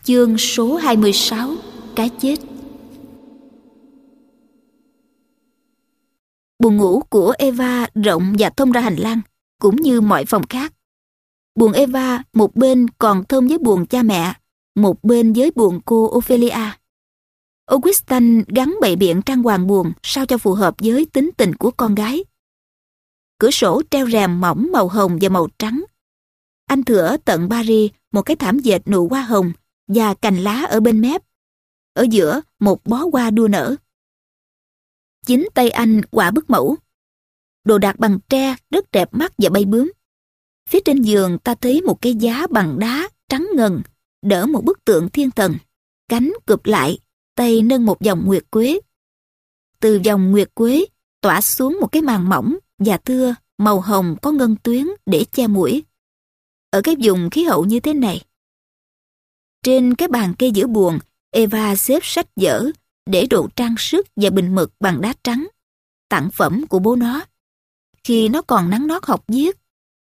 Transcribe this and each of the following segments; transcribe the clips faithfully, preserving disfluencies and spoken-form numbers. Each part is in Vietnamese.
Chương số hai mươi sáu. Cái chết. Buồng ngủ của Eva rộng và thông ra hành lang, cũng như mọi phòng khác. Buồng Eva một bên còn thông với buồng cha mẹ, một bên với buồng cô Ophelia. Augustin gắn bày biện trang hoàng buồng sao cho phù hợp với tính tình của con gái. Cửa sổ treo rèm mỏng màu hồng và màu trắng. Anh thửa tận Paris một cái thảm dệt nụ hoa hồng và cành lá ở bên mép. Ở giữa một bó hoa đua nở. Chính tay anh quả bức mẫu. Đồ đạc bằng tre rất đẹp mắt và bay bướm. Phía trên giường ta thấy một cái giá bằng đá trắng ngần đỡ một bức tượng thiên thần, cánh cụp lại, tay nâng một dòng nguyệt quế. Từ dòng nguyệt quế tỏa xuống một cái màn mỏng và thưa màu hồng có ngân tuyến để che mũi. Ở cái vùng khí hậu như thế này, trên cái bàn kê giữa buồng, Eva xếp sách vở để đồ trang sức và bình mực bằng đá trắng, tặng phẩm của bố nó khi nó còn nắn nót học viết.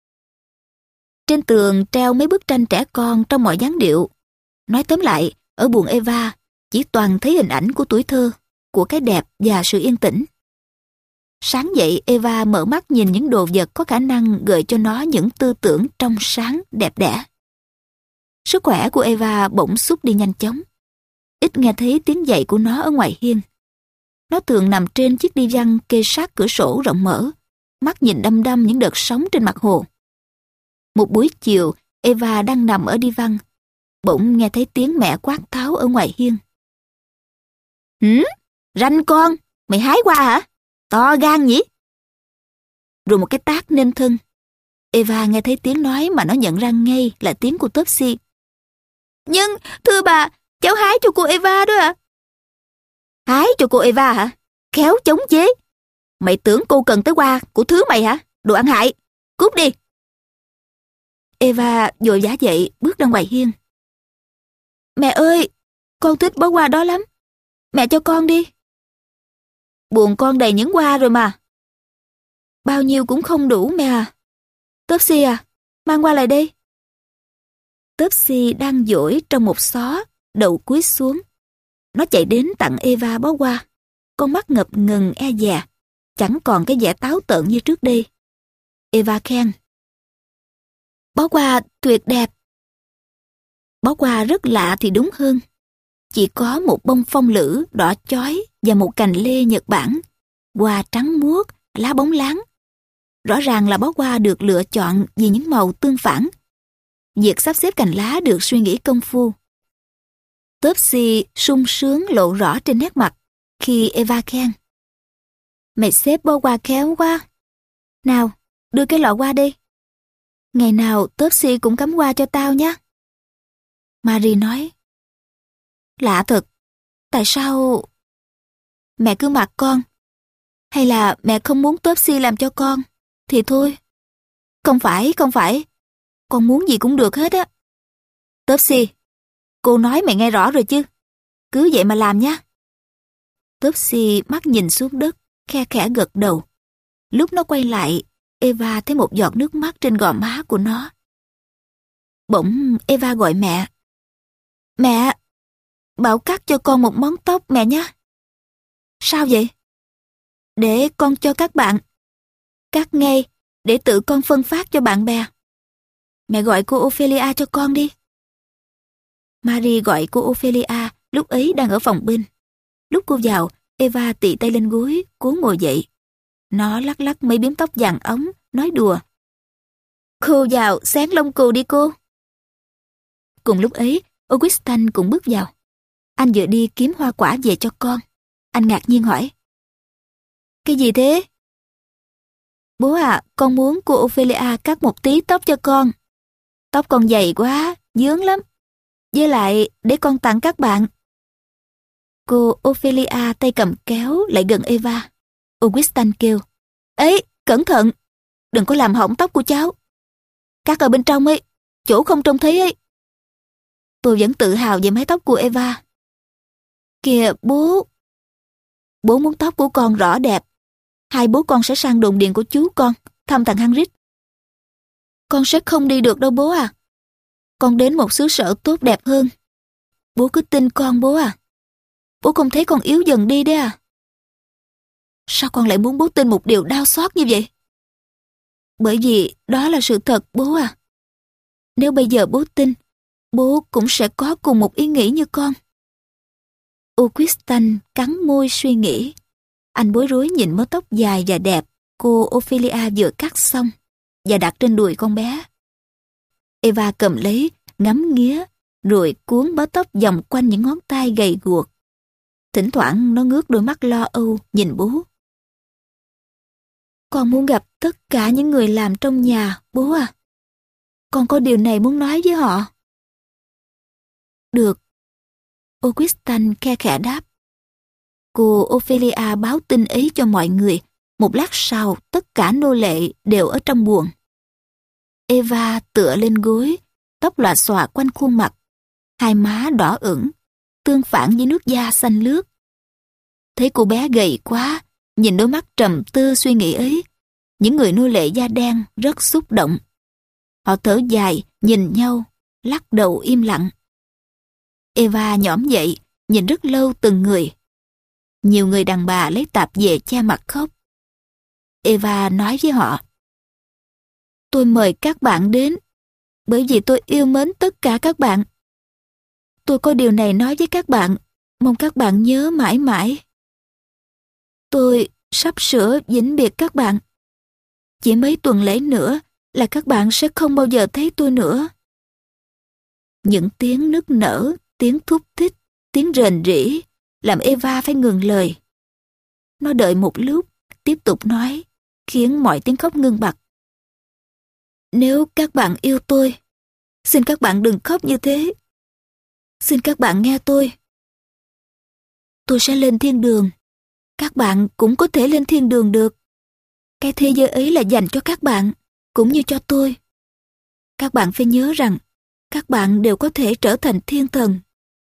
Trên tường treo mấy bức tranh trẻ con trong mọi dáng điệu. Nói tóm lại, ở buồng Eva chỉ toàn thấy hình ảnh của tuổi thơ, của cái đẹp và sự yên tĩnh. Sáng dậy, Eva mở mắt nhìn những đồ vật có khả năng gợi cho nó những tư tưởng trong sáng, đẹp đẽ. Sức khỏe của Eva bỗng sút đi nhanh chóng. Ít nghe thấy tiếng giày của nó ở ngoài hiên. Nó thường nằm trên chiếc đi văng kê sát cửa sổ rộng mở, mắt nhìn đăm đăm những đợt sóng trên mặt hồ. Một buổi chiều, Eva đang nằm ở đi văng, bỗng nghe thấy tiếng mẹ quát tháo ở ngoài hiên. Hử? Ranh con, mày hái qua hả? To gan nhỉ? Rồi một cái tát nên thân. Eva nghe thấy tiếng nói mà nó nhận ra ngay là tiếng của Topsy. Nhưng, thưa bà, cháu hái cho cô Eva đó ạ. À? Hái cho cô Eva hả? Khéo chống chế. Mày tưởng cô cần tới hoa của thứ mày hả? Đồ ăn hại. Cút đi. Eva vội vã dậy bước ra ngoài hiên. Mẹ ơi, con thích bó hoa đó lắm. Mẹ cho con đi. Buồng con đầy những hoa rồi mà. Bao nhiêu cũng không đủ mẹ à. Topsy à, mang qua lại đây. Topsy đang dỗi trong một xó, đầu cúi xuống. Nó chạy đến tặng Eva bó hoa. Con mắt ngập ngừng e dè, chẳng còn cái vẻ táo tợn như trước đây. Eva khen. Bó hoa tuyệt đẹp. Bó hoa rất lạ thì đúng hơn. Chỉ có một bông phong lữ đỏ chói và một cành lê Nhật Bản, hoa trắng muốt, lá bóng láng. Rõ ràng là bó hoa được lựa chọn vì những màu tương phản. Việc sắp xếp cành lá được suy nghĩ công phu. Topsy sung sướng lộ rõ trên nét mặt khi Eva khen. Mày xếp bó hoa khéo quá. Nào, đưa cái lọ hoa đi. Ngày nào Topsy cũng cắm hoa cho tao nhé. Marie nói. Lạ thật, tại sao... Mẹ cứ mặc con. Hay là mẹ không muốn Topsy làm cho con, thì thôi. Không phải, không phải. Con muốn gì cũng được hết á. Topsy, cô nói mày nghe rõ rồi chứ. Cứ vậy mà làm nhé. Topsy mắt nhìn xuống đất, khe khẽ gật đầu. Lúc nó quay lại, Eva thấy một giọt nước mắt trên gò má của nó. Bỗng Eva gọi mẹ. Mẹ, bảo cắt cho con một món tóc mẹ nhé. Sao vậy? Để con cho các bạn. Cắt ngay, để tự con phân phát cho bạn bè. Mẹ gọi cô Ophelia cho con đi. Marie gọi cô Ophelia lúc ấy đang ở phòng bên. Lúc cô vào, Eva tị tay lên gối, cố ngồi dậy. Nó lắc lắc mấy biếm tóc vàng óng, nói đùa. Cô vào xén lông cừu đi cô. Cùng lúc ấy, Augustin cũng bước vào. Anh vừa đi kiếm hoa quả về cho con. Anh ngạc nhiên hỏi. Cái gì thế? Bố à, con muốn cô Ophelia cắt một tí tóc cho con. Tóc con dày quá, vướng lắm. Với lại, để con tặng các bạn. Cô Ophelia tay cầm kéo lại gần Eva. Augustin kêu. Ấy, cẩn thận. Đừng có làm hỏng tóc của cháu. Cắt ở bên trong ấy, chỗ không trông thấy ấy. Tôi vẫn tự hào về mái tóc của Eva. Kìa bố. Bố muốn tóc của con rõ đẹp. Hai bố con sẽ sang đồn điền của chú con, thăm thằng Hagrid. Con sẽ không đi được đâu bố à. Con đến một xứ sở tốt đẹp hơn. Bố cứ tin con bố à. Bố không thấy con yếu dần đi đấy à? Sao con lại muốn bố tin một điều đau xót như vậy? Bởi vì đó là sự thật bố à. Nếu bây giờ bố tin, bố cũng sẽ có cùng một ý nghĩ như con. Augustin cắn môi suy nghĩ. Anh bối rối nhìn mớ tóc dài và đẹp cô Ophelia vừa cắt xong và đặt trên đùi con bé. Eva cầm lấy, ngắm nghía, rồi cuốn bó tóc vòng quanh những ngón tay gầy guộc. Thỉnh thoảng nó ngước đôi mắt lo âu nhìn bố. Con muốn gặp tất cả những người làm trong nhà, bố à. Con có điều này muốn nói với họ. Được. Augustin khe khẽ đáp. Cô Ophelia báo tin ấy cho mọi người. Một lát sau, tất cả nô lệ đều ở trong buồng. Eva tựa lên gối, tóc lòa xòa quanh khuôn mặt, hai má đỏ ửng, tương phản với nước da xanh lướt. Thấy cô bé gầy quá, nhìn đôi mắt trầm tư suy nghĩ ấy, những người nô lệ da đen rất xúc động. Họ thở dài, nhìn nhau, lắc đầu im lặng. Eva nhõm dậy, nhìn rất lâu từng người. Nhiều người đàn bà lấy tạp về che mặt khóc. Eva nói với họ. Tôi mời các bạn đến, bởi vì tôi yêu mến tất cả các bạn. Tôi có điều này nói với các bạn, mong các bạn nhớ mãi mãi. Tôi sắp sửa vĩnh biệt các bạn. Chỉ mấy tuần lễ nữa là các bạn sẽ không bao giờ thấy tôi nữa. Những tiếng nức nở, tiếng thúc thích, tiếng rền rĩ làm Eva phải ngừng lời. Nó đợi một lúc, tiếp tục nói, khiến mọi tiếng khóc ngưng bặt. Nếu các bạn yêu tôi, xin các bạn đừng khóc như thế. Xin các bạn nghe tôi. Tôi sẽ lên thiên đường. Các bạn cũng có thể lên thiên đường được. Cái thế giới ấy là dành cho các bạn, cũng như cho tôi. Các bạn phải nhớ rằng, các bạn đều có thể trở thành thiên thần.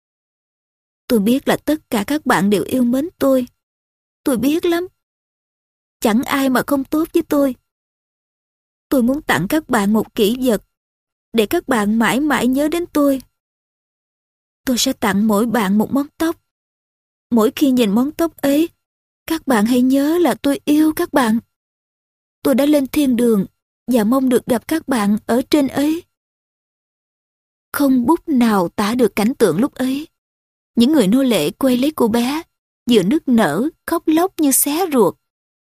Tôi biết là tất cả các bạn đều yêu mến tôi. Tôi biết lắm. Chẳng ai mà không tốt với tôi. Tôi muốn tặng các bạn một kỷ vật, để các bạn mãi mãi nhớ đến tôi. Tôi sẽ tặng mỗi bạn một món tóc. Mỗi khi nhìn món tóc ấy, các bạn hãy nhớ là tôi yêu các bạn. Tôi đã lên thiên đường và mong được gặp các bạn ở trên ấy. Không bút nào tả được cảnh tượng lúc ấy. Những người nô lệ quay lấy cô bé, vừa nức nở, khóc lóc như xé ruột.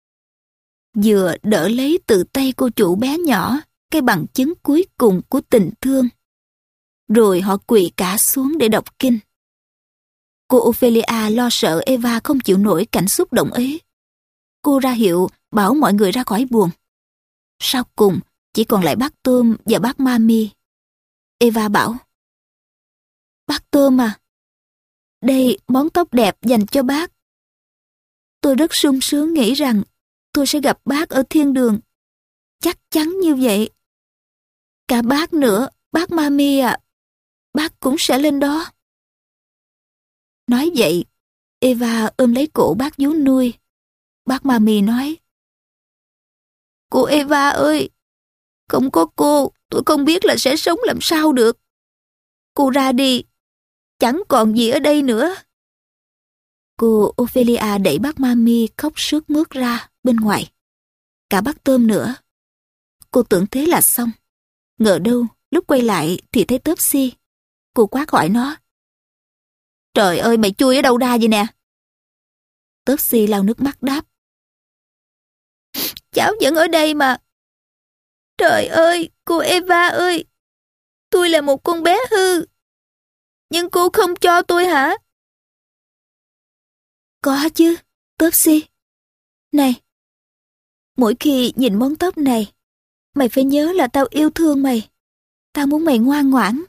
Vừa đỡ lấy từ tay cô chủ bé nhỏ, cái bằng chứng cuối cùng của tình thương. Rồi họ quỳ cả xuống để đọc kinh. Cô Ophelia lo sợ Eva không chịu nổi cảnh xúc động ấy. Cô ra hiệu bảo mọi người ra khỏi buồng. Sau cùng, chỉ còn lại bác Tôm và bác Mami. Eva bảo, bác Tôm à, đây món tóc đẹp dành cho bác. Tôi rất sung sướng nghĩ rằng tôi sẽ gặp bác ở thiên đường. Chắc chắn như vậy. Cả bác nữa, bác Mami à, bác cũng sẽ lên đó. Nói vậy, Eva ôm lấy cổ bác vú nuôi. Bác Mami nói, cô Eva ơi, không có cô, tôi không biết là sẽ sống làm sao được. Cô ra đi, chẳng còn gì ở đây nữa. Cô Ophelia đẩy bác Mami khóc sướt mướt ra bên ngoài. Cả bác Tôm nữa. Cô tưởng thế là xong. Ngờ đâu, lúc quay lại thì thấy Topsy. Cô quát hỏi nó. Trời ơi, mày chui ở đâu ra vậy nè? Topsy lau nước mắt đáp. Cháu vẫn ở đây mà. Trời ơi, cô Eva ơi, tôi là một con bé hư. Nhưng cô không cho tôi hả? Có chứ, Topsy. Này, mỗi khi nhìn món tóc này, mày phải nhớ là tao yêu thương mày. Tao muốn mày ngoan ngoãn.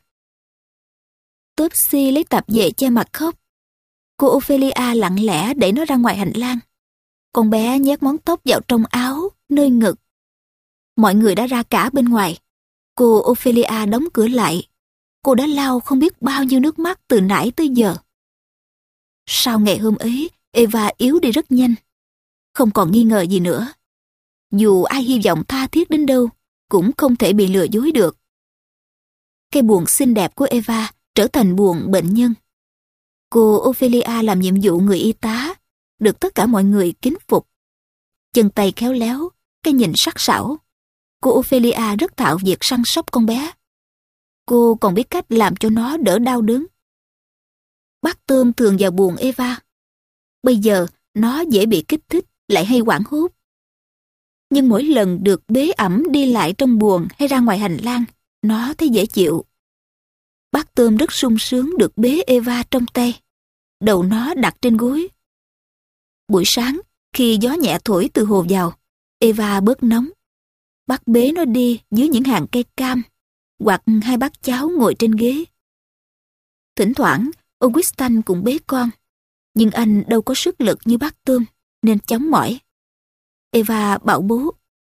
Topsy lấy tạp dề che mặt khóc. Cô Ophelia lặng lẽ đẩy nó ra ngoài hành lang. Con bé nhét món tóc vào trong áo, nơi ngực. Mọi người đã ra cả bên ngoài. Cô Ophelia đóng cửa lại. Cô đã lau không biết bao nhiêu nước mắt từ nãy tới giờ. Sau ngày hôm ấy, Eva yếu đi rất nhanh. Không còn nghi ngờ gì nữa. Dù ai hy vọng tha thiết đến đâu, cũng không thể bị lừa dối được. Cái buồng xinh đẹp của Eva trở thành buồng bệnh nhân. Cô Ophelia làm nhiệm vụ người y tá, được tất cả mọi người kính phục. Chân tay khéo léo, cái nhìn sắc sảo. Cô Ophelia rất thạo việc săn sóc con bé. Cô còn biết cách làm cho nó đỡ đau đớn. Bác Tôm thường vào buồng Eva. Bây giờ nó dễ bị kích thích, lại hay hoảng hốt. Nhưng mỗi lần được bế ẵm đi lại trong buồng hay ra ngoài hành lang, nó thấy dễ chịu. Bác Tôm rất sung sướng được bế Eva trong tay, đầu nó đặt trên gối. Buổi sáng, khi gió nhẹ thổi từ hồ vào, Eva bớt nóng. Bác bế nó đi dưới những hàng cây cam, hoặc hai bác cháu ngồi trên ghế. Thỉnh thoảng, Augustin cũng bế con, nhưng anh đâu có sức lực như bác Tôm, nên chóng mỏi. Eva bảo bố: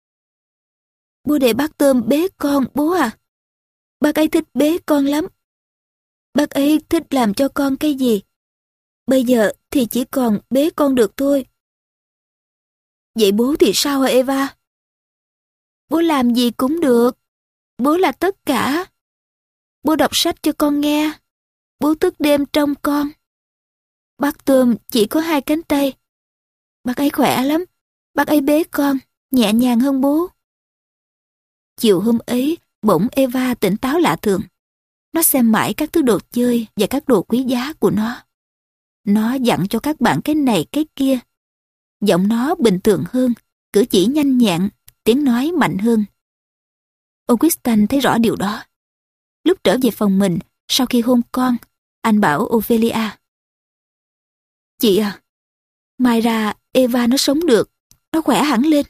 "Bố để bác Tôm bế con, bố à. Bác ấy thích bế con lắm. Bác ấy thích làm cho con cái gì. Bây giờ thì chỉ còn bế con được thôi." "Vậy bố thì sao hả Eva?" "Bố làm gì cũng được. Bố là tất cả. Bố đọc sách cho con nghe. Bố thức đêm trông con. Bác Tôm chỉ có hai cánh tay. Bác ấy khỏe lắm. Bác ấy bế con, nhẹ nhàng hơn bố." Chiều hôm ấy, bỗng Eva tỉnh táo lạ thường. Nó xem mãi các thứ đồ chơi và các đồ quý giá của nó. Nó dặn cho các bạn cái này cái kia. Giọng nó bình thường hơn, cử chỉ nhanh nhẹn, tiếng nói mạnh hơn. Augustin thấy rõ điều đó. Lúc trở về phòng mình, sau khi hôn con, anh bảo Ophelia: "Chị à, mai ra Eva nó sống được, nó khỏe hẳn lên."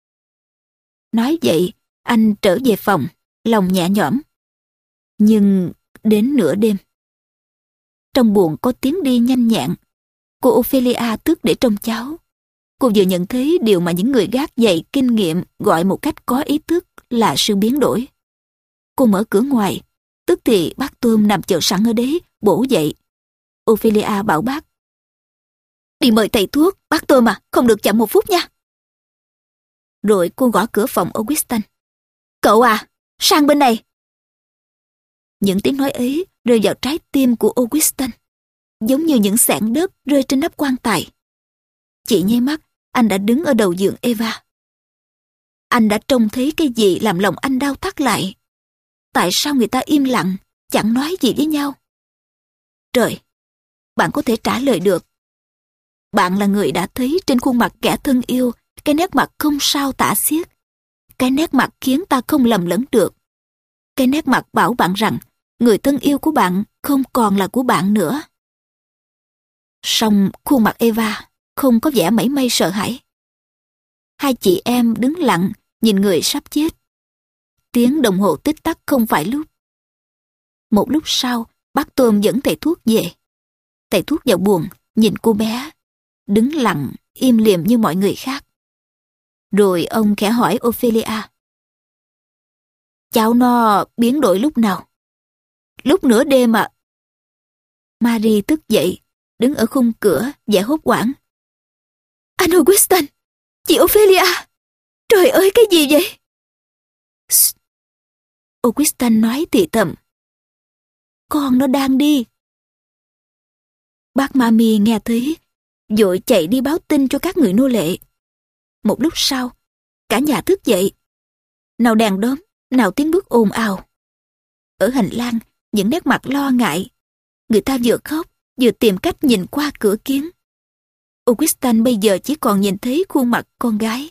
Nói vậy, anh trở về phòng, lòng nhẹ nhõm. Nhưng đến nửa đêm, trong buồng có tiếng đi nhanh nhẹn. Cô Ophelia thức để trông cháu. Cô vừa nhận thấy điều mà những người gác dày kinh nghiệm gọi một cách có ý thức là sự biến đổi. Cô mở cửa ngoài, tức thì bác Tôm nằm chờ sẵn ở đấy, bổ dậy. Ophelia bảo bác: "Đi mời thầy thuốc, bác Tôm à, không được chậm một phút nha." Rồi cô gõ cửa phòng Augustin: "Cậu à, sang bên này." Những tiếng nói ấy rơi vào trái tim của Augustin, giống như những xẻng đất rơi trên nắp quan tài. Chỉ nháy mắt, anh đã đứng ở đầu giường Eva. Anh đã trông thấy cái gì làm lòng anh đau thắt lại. Tại sao người ta im lặng, chẳng nói gì với nhau? Trời, bạn có thể trả lời được. Bạn là người đã thấy trên khuôn mặt kẻ thân yêu cái nét mặt không sao tả xiết, cái nét mặt khiến ta không lầm lẫn được, cái nét mặt bảo bạn rằng người thân yêu của bạn không còn là của bạn nữa. Song khuôn mặt Eva không có vẻ mảy may sợ hãi. Hai chị em đứng lặng nhìn người sắp chết. Tiếng đồng hồ tích tắc không phải lúc. Một lúc sau, bác Tôm dẫn thầy thuốc về. Thầy thuốc vào buồng, nhìn cô bé, đứng lặng, im lìm như mọi người khác. Rồi ông khẽ hỏi Ophelia: "Cháu nó biến đổi lúc nào?" "Lúc nửa đêm ạ." Marie thức dậy, đứng ở khung cửa, vẻ hốt hoảng. "Anh Augustin! Chị Ophelia! Trời ơi, cái gì vậy?" "Shh!" Augustin nói thì thầm. "Con nó đang đi." Bác Mami nghe thấy, vội chạy đi báo tin cho các người nô lệ. Một lúc sau, cả nhà thức dậy. Nào đèn đóm, nào tiếng bước ồn ào. Ở hành lang, những nét mặt lo ngại. Người ta vừa khóc, vừa tìm cách nhìn qua cửa kiến. Augustin bây giờ chỉ còn nhìn thấy khuôn mặt con gái.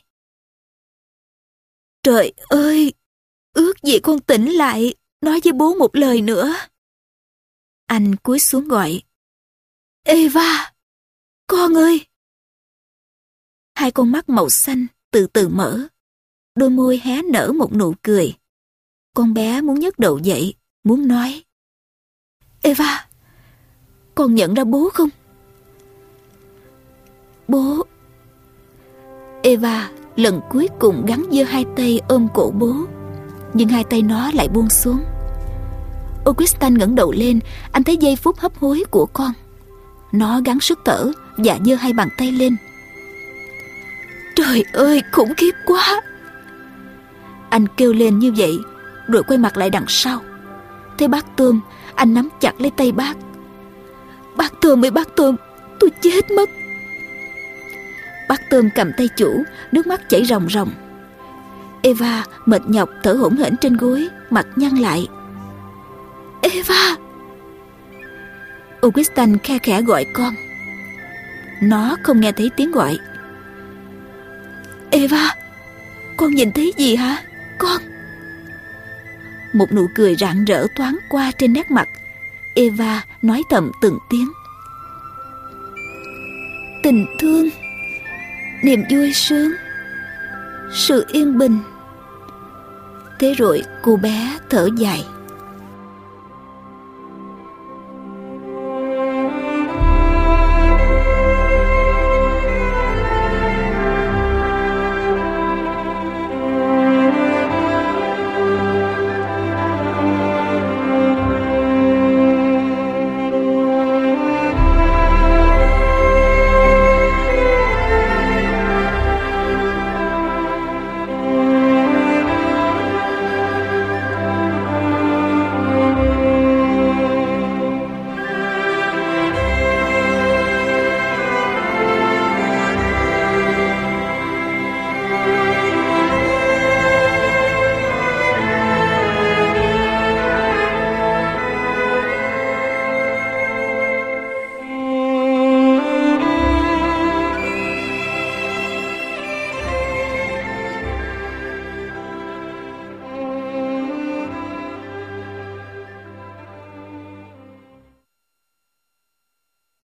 "Trời ơi! Ước gì con tỉnh lại, nói với bố một lời nữa." Anh cúi xuống gọi: "Eva! Con ơi!" Hai con mắt màu xanh từ từ mở. Đôi môi hé nở một nụ cười. Con bé muốn nhấc đầu dậy, muốn nói: "Eva! Con nhận ra bố không?" "Bố..." Eva lần cuối cùng gắng giơ hai tay ôm cổ bố, nhưng hai tay nó lại buông xuống. Augustin ngẩng đầu lên, anh thấy giây phút hấp hối của con. Nó gắng sức thở và giơ hai bàn tay lên. "Trời ơi, khủng khiếp quá!" Anh kêu lên như vậy, rồi quay mặt lại đằng sau. Thấy bác Tôm, anh nắm chặt lấy tay bác. Bác Tôm ơi bác Tôm, tôi chết mất. Bác Tôm cầm tay chủ, nước mắt chảy ròng ròng. Eva mệt nhọc thở hổn hển trên gối, mặt nhăn lại. Eva! Augustin khe khẽ gọi con. Nó không nghe thấy tiếng gọi. Eva, con nhìn thấy gì hả? Con... Một nụ cười rạng rỡ thoáng qua trên nét mặt. Eva nói thầm từng tiếng. Tình thương, niềm vui sướng, sự yên bình. Thế rồi cô bé thở dài.